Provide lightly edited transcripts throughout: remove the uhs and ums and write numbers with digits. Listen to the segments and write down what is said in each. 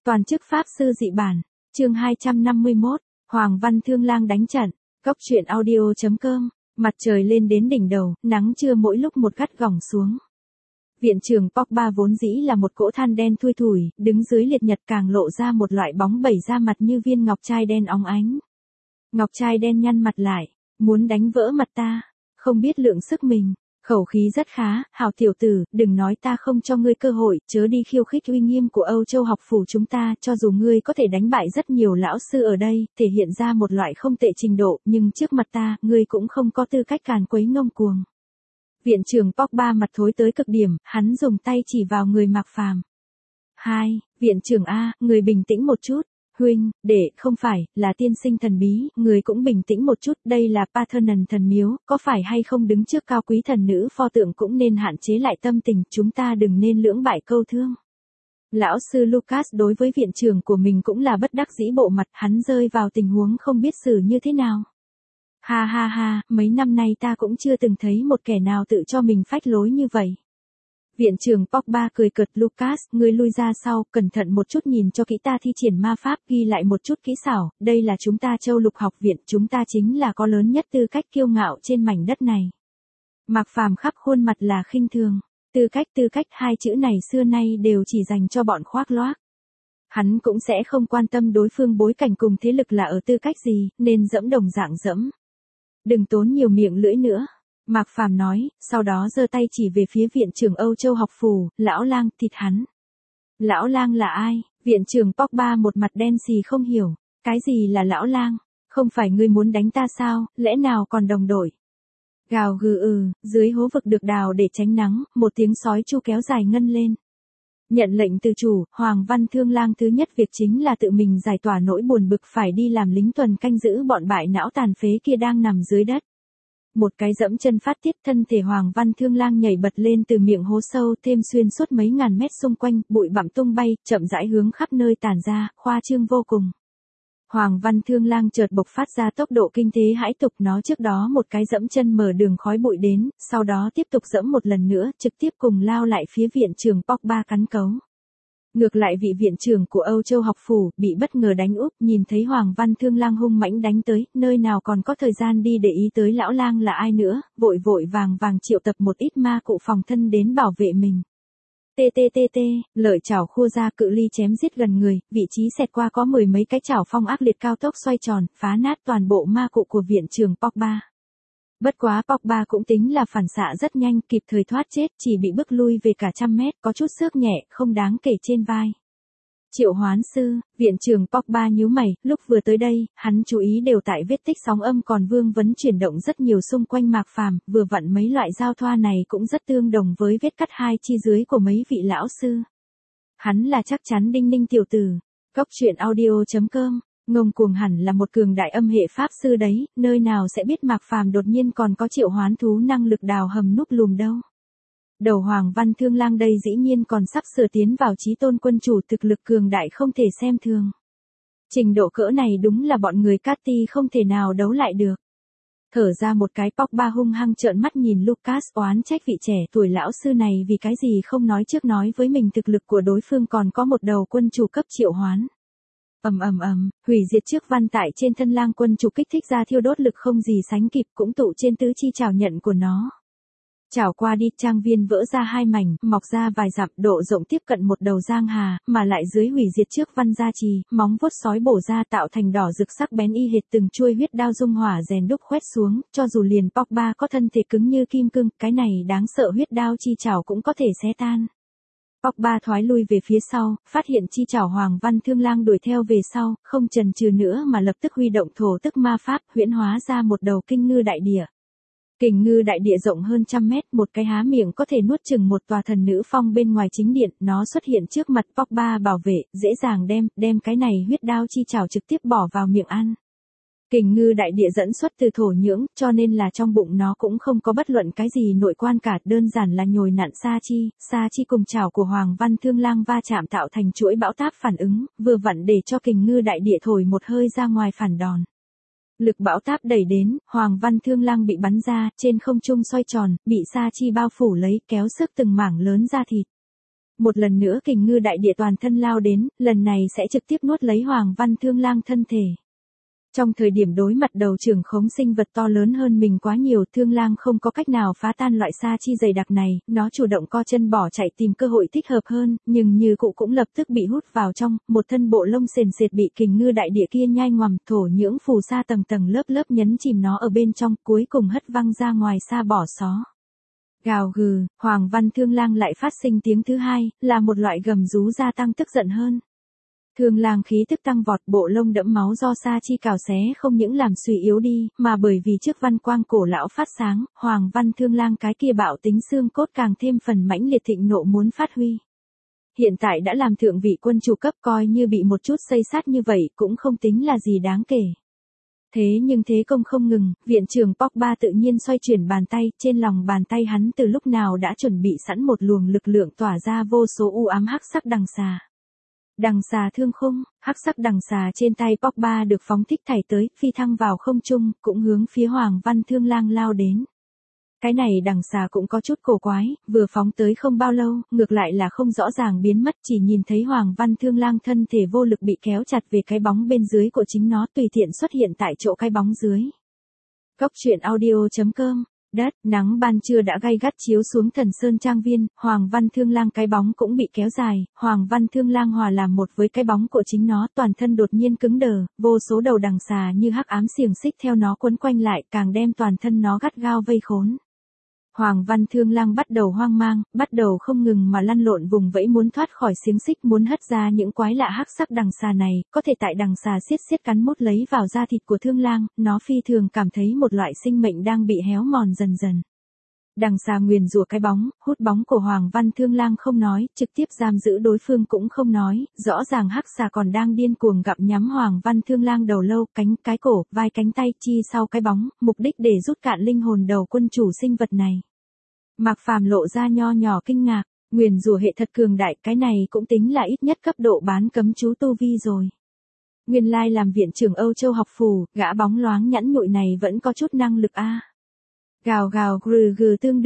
Toàn chức Pháp sư dị bản, chương 251, Hoàng Văn Thương Lang đánh trận, Cốc truyện audio.com, mặt trời lên đến đỉnh đầu, nắng trưa mỗi lúc một gắt gỏng xuống. Viện trưởng Pogba vốn dĩ là một cỗ than đen thui thủi, đứng dưới liệt nhật càng lộ ra một loại bóng bẩy ra mặt như viên ngọc trai đen óng ánh. Ngọc trai đen nhăn mặt lại, muốn đánh vỡ mặt ta, không biết lượng sức mình. Khẩu khí rất khá, hảo tiểu tử, đừng nói ta không cho ngươi cơ hội, chớ đi khiêu khích uy nghiêm của Âu Châu học phủ chúng ta, cho dù ngươi có thể đánh bại rất nhiều lão sư ở đây, thể hiện ra một loại không tệ trình độ, nhưng trước mặt ta, ngươi cũng không có tư cách càn quấy ngông cuồng. Viện trưởng Pogba mặt thối tới cực điểm, hắn dùng tay chỉ vào người Mạc Phàm. Viện trưởng A, người bình tĩnh một chút. Huynh, không phải, là tiên sinh thần bí, người cũng bình tĩnh một chút, đây là Parthenon thần miếu, có phải hay không đứng trước cao quý thần nữ pho tượng cũng nên hạn chế lại tâm tình, chúng ta đừng nên lưỡng bại câu thương. Lão sư Lucas đối với viện trưởng của mình cũng là bất đắc dĩ bộ mặt, hắn rơi vào tình huống không biết xử như thế nào. Ha, mấy năm nay ta cũng chưa từng thấy một kẻ nào tự cho mình phách lối như vậy. Viện trưởng Pogba cười cợt, Lucas, ngươi lui ra sau, cẩn thận một chút nhìn cho kỹ ta thi triển ma pháp, ghi lại một chút kỹ xảo, đây là chúng ta Châu Lục học viện, chúng ta chính là có lớn nhất tư cách kiêu ngạo trên mảnh đất này. Mạc Phàm khắp khuôn mặt là khinh thường, tư cách hai chữ này xưa nay đều chỉ dành cho bọn khoác loác. Hắn cũng sẽ không quan tâm đối phương bối cảnh cùng thế lực là ở tư cách gì, nên dẫm đồng dạng dẫm. Đừng tốn nhiều miệng lưỡi nữa. Mạc Phàm nói, sau đó giơ tay chỉ về phía viện trưởng Âu Châu học phủ, lão lang, thịt hắn. Lão lang là ai? Viện trưởng Pogba một mặt đen xì không hiểu, cái gì là lão lang? Không phải ngươi muốn đánh ta sao, lẽ nào còn đồng đội? Gào gừ dưới hố vực được đào để tránh nắng, một tiếng sói chu kéo dài ngân lên. Nhận lệnh từ chủ, Hoàng Văn Thương Lang thứ nhất việc chính là tự mình giải tỏa nỗi buồn bực phải đi làm lính tuần canh giữ bọn bại não tàn phế kia đang nằm dưới đất. Một cái dẫm chân phát tiết, thân thể Hoàng Văn Thương Lang nhảy bật lên từ miệng hố sâu, thêm xuyên suốt mấy ngàn mét xung quanh, bụi bặm tung bay, chậm rãi hướng khắp nơi tản ra, khoa trương vô cùng. Hoàng Văn Thương Lang chợt bộc phát ra tốc độ kinh thế hãi tục, nó trước đó một cái dẫm chân mở đường khói bụi đến, sau đó tiếp tục dẫm một lần nữa, trực tiếp cùng lao lại phía viện trưởng Pogba cắn cấu. Ngược lại vị viện trưởng của Âu Châu học phủ, bị bất ngờ đánh úp, nhìn thấy Hoàng Văn Thương Lang hung mãnh đánh tới, nơi nào còn có thời gian đi để ý tới lão lang là ai nữa, vội vàng triệu tập một ít ma cụ phòng thân đến bảo vệ mình. Lợi chảo khua ra, cự ly chém giết gần người, vị trí xẹt qua có mười mấy cái chảo phong ác liệt cao tốc xoay tròn, phá nát toàn bộ ma cụ của viện trưởng Pogba. Bất quá Pogba cũng tính là phản xạ rất nhanh, kịp thời thoát chết, chỉ bị bước lui về cả trăm mét, có chút xước nhẹ, không đáng kể trên vai. Triệu hoán sư, viện trưởng Pogba nhíu mày, lúc vừa tới đây, hắn chú ý đều tại vết tích sóng âm còn vương vấn chuyển động rất nhiều xung quanh Mạc Phàm, vừa vặn mấy loại giao thoa này cũng rất tương đồng với vết cắt hai chi dưới của mấy vị lão sư. Hắn là chắc chắn Đinh Ninh tiểu tử. Cốc truyện audio.com, ngông cuồng hẳn là một cường đại âm hệ pháp sư đấy, nơi nào sẽ biết Mạc Phàm đột nhiên còn có triệu hoán thú năng lực đào hầm núp lùm đâu. Đầu Hoàng Văn Thương Lang đây dĩ nhiên còn sắp sửa tiến vào chí tôn quân chủ, thực lực cường đại không thể xem thường. Trình độ cỡ này đúng là bọn người Cathy không thể nào đấu lại được. Thở ra một cái, Pogba hung hăng trợn mắt nhìn Lucas, oán trách vị trẻ tuổi lão sư này vì cái gì không nói trước nói với mình thực lực của đối phương còn có một đầu quân chủ cấp triệu hoán. Hủy diệt trước văn tại trên thân lang quân chủ kích thích ra thiêu đốt lực không gì sánh kịp, cũng tụ trên tứ chi chảo nhận của nó. Chảo qua đi, trang viên vỡ ra hai mảnh, mọc ra vài dặm, độ rộng tiếp cận một đầu giang hà, mà lại dưới hủy diệt trước văn gia trì, móng vuốt sói bổ ra tạo thành đỏ rực sắc bén y hệt từng chuôi huyết đao dung hỏa rèn đúc khoét xuống, cho dù liền Pogba có thân thể cứng như kim cương, cái này đáng sợ huyết đao chi chảo cũng có thể xé tan. Pogba thoái lui về phía sau, phát hiện chi chảo Hoàng Văn Thương Lang đuổi theo về sau, không chần chừ nữa mà lập tức huy động thổ tức ma pháp, huyễn hóa ra một đầu kinh ngư đại địa. Kình ngư đại địa rộng hơn trăm mét, một cái há miệng có thể nuốt chừng một tòa thần nữ phong bên ngoài chính điện, nó xuất hiện trước mặt Pogba bảo vệ, dễ dàng đem cái này huyết đao chi chảo trực tiếp bỏ vào miệng ăn. Kình ngư đại địa dẫn xuất từ thổ nhưỡng, cho nên là trong bụng nó cũng không có bất luận cái gì nội quan cả, đơn giản là nhồi nặn sa chi cùng chảo của Hoàng Văn Thương Lang va chạm tạo thành chuỗi bão táp phản ứng, vừa vặn để cho kình ngư đại địa thổi một hơi ra ngoài phản đòn. Lực bão táp đẩy đến, Hoàng Văn Thương Lang bị bắn ra, trên không trung xoay tròn, bị sa chi bao phủ lấy, kéo sức từng mảng lớn da thịt. Một lần nữa kình ngư đại địa toàn thân lao đến, lần này sẽ trực tiếp nuốt lấy Hoàng Văn Thương Lang thân thể. Trong thời điểm đối mặt đầu trưởng khống sinh vật to lớn hơn mình quá nhiều, Thương Lang không có cách nào phá tan loại sa chi dày đặc này, nó chủ động co chân bỏ chạy tìm cơ hội thích hợp hơn, nhưng như cụ cũng lập tức bị hút vào trong, một thân bộ lông sền sệt bị kình ngư đại địa kia nhai ngoằm, thổ nhưỡng phù sa tầng tầng lớp lớp nhấn chìm nó ở bên trong, cuối cùng hất văng ra ngoài xa bỏ xó. Gào gừ, Hoàng Văn Thương Lang lại phát sinh tiếng thứ hai, là một loại gầm rú gia tăng tức giận hơn. Thương Lang khí tức tăng vọt, bộ lông đẫm máu do sa chi cào xé không những làm suy yếu đi, mà bởi vì trước văn quang cổ lão phát sáng, Hoàng Văn Thương Lang cái kia bạo tính xương cốt càng thêm phần mãnh liệt thịnh nộ muốn phát huy. Hiện tại đã làm thượng vị quân chủ cấp, coi như bị một chút xây sát như vậy cũng không tính là gì đáng kể. Thế nhưng thế công không ngừng, viện trưởng Pogba tự nhiên xoay chuyển bàn tay, trên lòng bàn tay hắn từ lúc nào đã chuẩn bị sẵn một luồng lực lượng tỏa ra vô số u ám hắc sắc đằng xà. Đằng xà thương khung, hắc sắc đằng xà trên tay Pogba được phóng thích thảy tới, phi thăng vào không trung, cũng hướng phía Hoàng Văn Thương Lang lao đến. Cái này đằng xà cũng có chút cổ quái, vừa phóng tới không bao lâu, ngược lại là không rõ ràng biến mất, chỉ nhìn thấy Hoàng Văn Thương Lang thân thể vô lực bị kéo chặt về cái bóng bên dưới của chính nó, tùy tiện xuất hiện tại chỗ cái bóng dưới. Góc truyện audio.com. Đất, nắng ban trưa đã gay gắt chiếu xuống Thần Sơn Trang Viên, Hoàng Văn Thương Lang cái bóng cũng bị kéo dài, Hoàng Văn Thương Lang hòa làm một với cái bóng của chính nó, toàn thân đột nhiên cứng đờ, vô số đầu đằng xà như hắc ám xiềng xích theo nó quấn quanh lại, càng đem toàn thân nó gắt gao vây khốn. Hoàng Văn Thương Lang bắt đầu hoang mang, bắt đầu không ngừng mà lăn lộn vùng vẫy muốn thoát khỏi xiềng xích, muốn hất ra những quái lạ hắc sắc đằng xà này, có thể tại đằng xà xiết cắn mút lấy vào da thịt của Thương Lang, nó phi thường cảm thấy một loại sinh mệnh đang bị héo mòn dần dần. Đằng xà nguyền rủa cái bóng, hút bóng của Hoàng Văn Thương Lang không nói, trực tiếp giam giữ đối phương cũng không nói, rõ ràng hắc xà còn đang điên cuồng gặm nhắm Hoàng Văn Thương Lang đầu lâu, cánh, cái cổ, vai, cánh tay, chi sau cái bóng, mục đích để rút cạn linh hồn đầu quân chủ sinh vật này. Mạc Phàm lộ ra nho nhỏ kinh ngạc, nguyền rủa hệ thật cường đại, cái này cũng tính là ít nhất cấp độ bán cấm chú tu vi rồi. Nguyên lai làm viện trưởng Âu Châu học phù, gã bóng loáng nhẵn nhụi này vẫn có chút năng lực a. Gào gào gừ gừ tương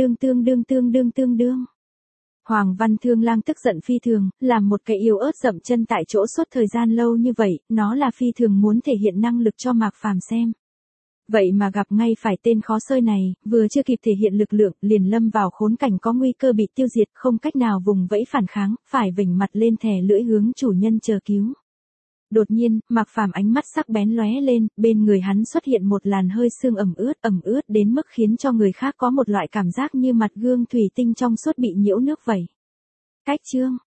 đương. Hoàng Văn Thương Lang tức giận phi thường, làm một cái yếu ớt dậm chân tại chỗ suốt thời gian lâu như vậy, nó là phi thường muốn thể hiện năng lực cho Mạc Phàm xem. Vậy mà gặp ngay phải tên khó xơi này, vừa chưa kịp thể hiện lực lượng, liền lâm vào khốn cảnh có nguy cơ bị tiêu diệt, không cách nào vùng vẫy phản kháng, phải vểnh mặt lên thè lưỡi hướng chủ nhân chờ cứu. Đột nhiên, Mạc Phàm ánh mắt sắc bén lóe lên, bên người hắn xuất hiện một làn hơi sương ẩm ướt đến mức khiến cho người khác có một loại cảm giác như mặt gương thủy tinh trong suốt bị nhiễu nước vẩy. Cách chương